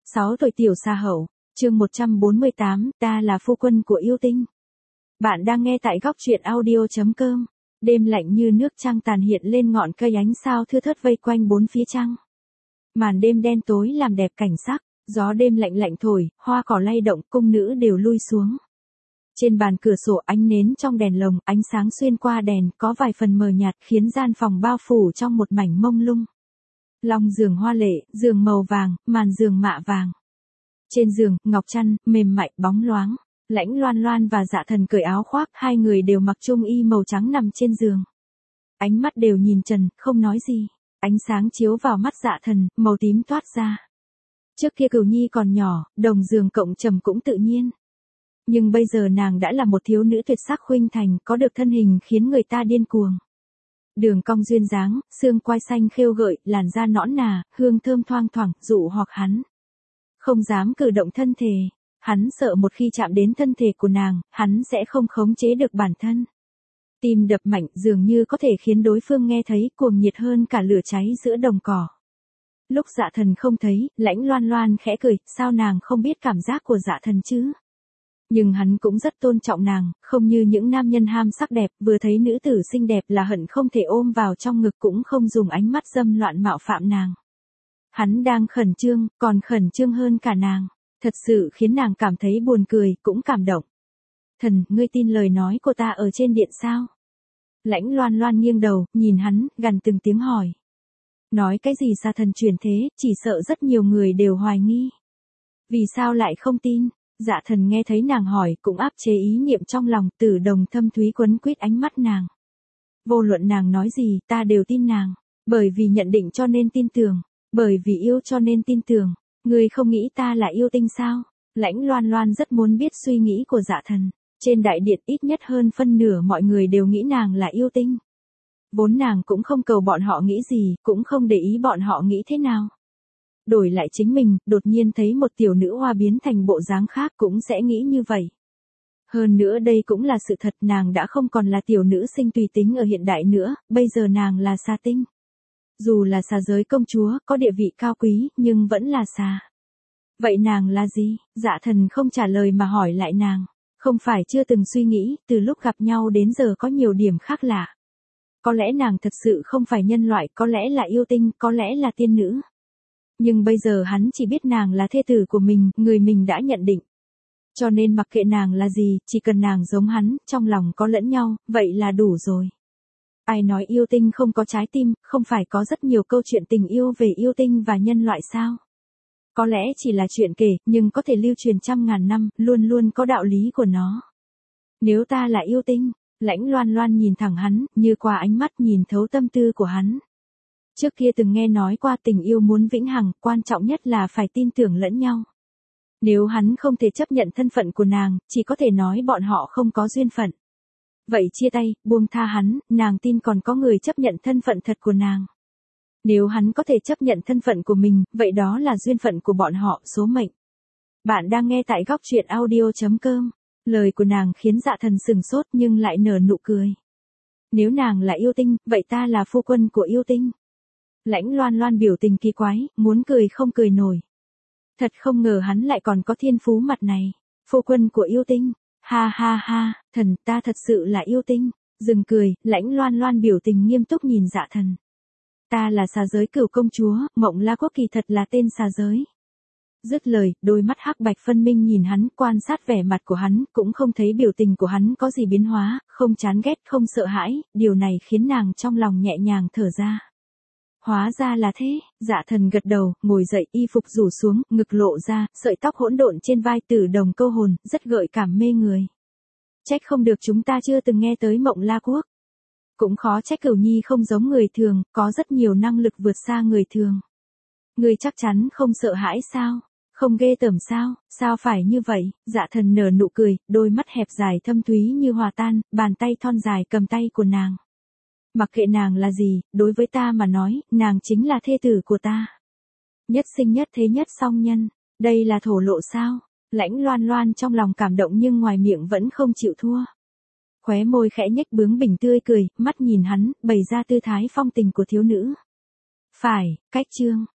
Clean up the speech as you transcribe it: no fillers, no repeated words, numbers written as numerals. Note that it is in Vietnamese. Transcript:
6 tuổi tiểu sa hậu, chương 148, ta là phu quân của yêu tinh. Bạn đang nghe tại góc truyện audio.com. Đêm lạnh như nước, trăng tàn hiện lên ngọn cây, ánh sao thưa thớt vây quanh bốn phía trăng. Màn đêm đen tối làm đẹp cảnh sắc, gió đêm lạnh lạnh thổi, hoa cỏ lay động, cung nữ đều lui xuống. Trên bàn cửa sổ ánh nến trong đèn lồng, ánh sáng xuyên qua đèn có vài phần mờ nhạt khiến gian phòng bao phủ trong một mảnh mông lung. Long giường hoa lệ, giường màu vàng, màn giường mạ vàng. Trên giường, ngọc chăn, mềm mại, bóng loáng. Lãnh Loan Loan và Dạ Thần cởi áo khoác, hai người đều mặc chung y màu trắng nằm trên giường. Ánh mắt đều nhìn trần, không nói gì. Ánh sáng chiếu vào mắt Dạ Thần, màu tím toát ra. Trước kia Cửu Nhi còn nhỏ, đồng giường cộng trầm cũng tự nhiên. Nhưng bây giờ nàng đã là một thiếu nữ tuyệt sắc khuynh thành, có được thân hình khiến người ta điên cuồng. Đường cong duyên dáng, xương quai xanh khêu gợi, làn da nõn nà, hương thơm thoang thoảng, dụ hoặc hắn. Không dám cử động thân thể, hắn sợ một khi chạm đến thân thể của nàng, hắn sẽ không khống chế được bản thân. Tim đập mạnh dường như có thể khiến đối phương nghe thấy, cuồng nhiệt hơn cả lửa cháy giữa đồng cỏ. Lúc Dạ Thần không thấy, Lãnh Loan Loan khẽ cười, sao nàng không biết cảm giác của Dạ Thần chứ? Nhưng hắn cũng rất tôn trọng nàng, không như những nam nhân ham sắc đẹp, vừa thấy nữ tử xinh đẹp là hận không thể ôm vào trong ngực, cũng không dùng ánh mắt dâm loạn mạo phạm nàng. Hắn đang khẩn trương, còn khẩn trương hơn cả nàng. Thật sự khiến nàng cảm thấy buồn cười, cũng cảm động. Thần, ngươi tin lời nói của ta ở trên điện sao? Lãnh Loan Loan nghiêng đầu, nhìn hắn, gằn từng tiếng hỏi. Nói cái gì xa thần truyền thế, chỉ sợ rất nhiều người đều hoài nghi. Vì sao lại không tin? Dạ Thần nghe thấy nàng hỏi, cũng áp chế ý niệm trong lòng, Tử Đồng thâm thúy quấn quýt ánh mắt nàng. Vô luận nàng nói gì, ta đều tin nàng. Bởi vì nhận định cho nên tin tưởng. Bởi vì yêu cho nên tin tưởng. Ngươi không nghĩ ta là yêu tinh sao? Lãnh Loan Loan rất muốn biết suy nghĩ của Dạ Thần. Trên đại điện ít nhất hơn phân nửa mọi người đều nghĩ nàng là yêu tinh. Vốn nàng cũng không cầu bọn họ nghĩ gì, cũng không để ý bọn họ nghĩ thế nào. Đổi lại chính mình, đột nhiên thấy một tiểu nữ hoa biến thành bộ dáng khác cũng sẽ nghĩ như vậy. Hơn nữa đây cũng là sự thật, nàng đã không còn là tiểu nữ sinh tùy tính ở hiện đại nữa, bây giờ nàng là xà tinh. Dù là xà giới công chúa, có địa vị cao quý, nhưng vẫn là xà. Vậy nàng là gì? Dạ Thần không trả lời mà hỏi lại nàng. Không phải chưa từng suy nghĩ, từ lúc gặp nhau đến giờ có nhiều điểm khác lạ. Có lẽ nàng thật sự không phải nhân loại, có lẽ là yêu tinh, có lẽ là tiên nữ. Nhưng bây giờ hắn chỉ biết nàng là thê tử của mình, người mình đã nhận định. Cho nên mặc kệ nàng là gì, chỉ cần nàng giống hắn, trong lòng có lẫn nhau, vậy là đủ rồi. Ai nói yêu tinh không có trái tim, không phải có rất nhiều câu chuyện tình yêu về yêu tinh và nhân loại sao? Có lẽ chỉ là chuyện kể, nhưng có thể lưu truyền trăm ngàn năm, luôn luôn có đạo lý của nó. Nếu ta là yêu tinh, Lãnh Loan Loan nhìn thẳng hắn, như qua ánh mắt nhìn thấu tâm tư của hắn. Trước kia từng nghe nói qua tình yêu muốn vĩnh hằng, quan trọng nhất là phải tin tưởng lẫn nhau. Nếu hắn không thể chấp nhận thân phận của nàng, chỉ có thể nói bọn họ không có duyên phận. Vậy chia tay, buông tha hắn, nàng tin còn có người chấp nhận thân phận thật của nàng. Nếu hắn có thể chấp nhận thân phận của mình, vậy đó là duyên phận của bọn họ, số mệnh. Bạn đang nghe tại góc truyện audio.com. Lời của nàng khiến Dạ Thần sừng sốt nhưng lại nở nụ cười. Nếu nàng là yêu tinh, vậy ta là phu quân của yêu tinh. Lãnh Loan Loan biểu tình kỳ quái, muốn cười không cười nổi. Thật không ngờ hắn lại còn có thiên phú mặt này. Phu quân của yêu tinh. Ha ha ha, thần, ta thật sự là yêu tinh. Dừng cười, Lãnh Loan Loan biểu tình nghiêm túc nhìn Dạ Thần. Ta là xà giới Cửu công chúa, Mộng La Quốc kỳ thật là tên xà giới. Dứt lời, đôi mắt hắc bạch phân minh nhìn hắn, quan sát vẻ mặt của hắn, cũng không thấy biểu tình của hắn có gì biến hóa, không chán ghét, không sợ hãi, điều này khiến nàng trong lòng nhẹ nhàng thở ra. Hóa ra là thế, Dạ Thần gật đầu, ngồi dậy, y phục rủ xuống, ngực lộ ra, sợi tóc hỗn độn trên vai Tử Đồng câu hồn, rất gợi cảm mê người. Trách không được chúng ta chưa từng nghe tới Mộng La Quốc. Cũng khó trách Cửu Nhi không giống người thường, có rất nhiều năng lực vượt xa người thường. Người chắc chắn không sợ hãi sao? Không ghê tởm sao? Sao phải như vậy? Dạ Thần nở nụ cười, đôi mắt hẹp dài thâm thúy như hòa tan, bàn tay thon dài cầm tay của nàng. Mặc kệ nàng là gì, đối với ta mà nói, nàng chính là thê tử của ta. Nhất sinh nhất thế nhất song nhân. Đây là thổ lộ sao? Lãnh Loan Loan trong lòng cảm động nhưng ngoài miệng vẫn không chịu thua. Khóe môi khẽ nhếch bướng bỉnh tươi cười, mắt nhìn hắn, bày ra tư thái phong tình của thiếu nữ. Phải, cách chương.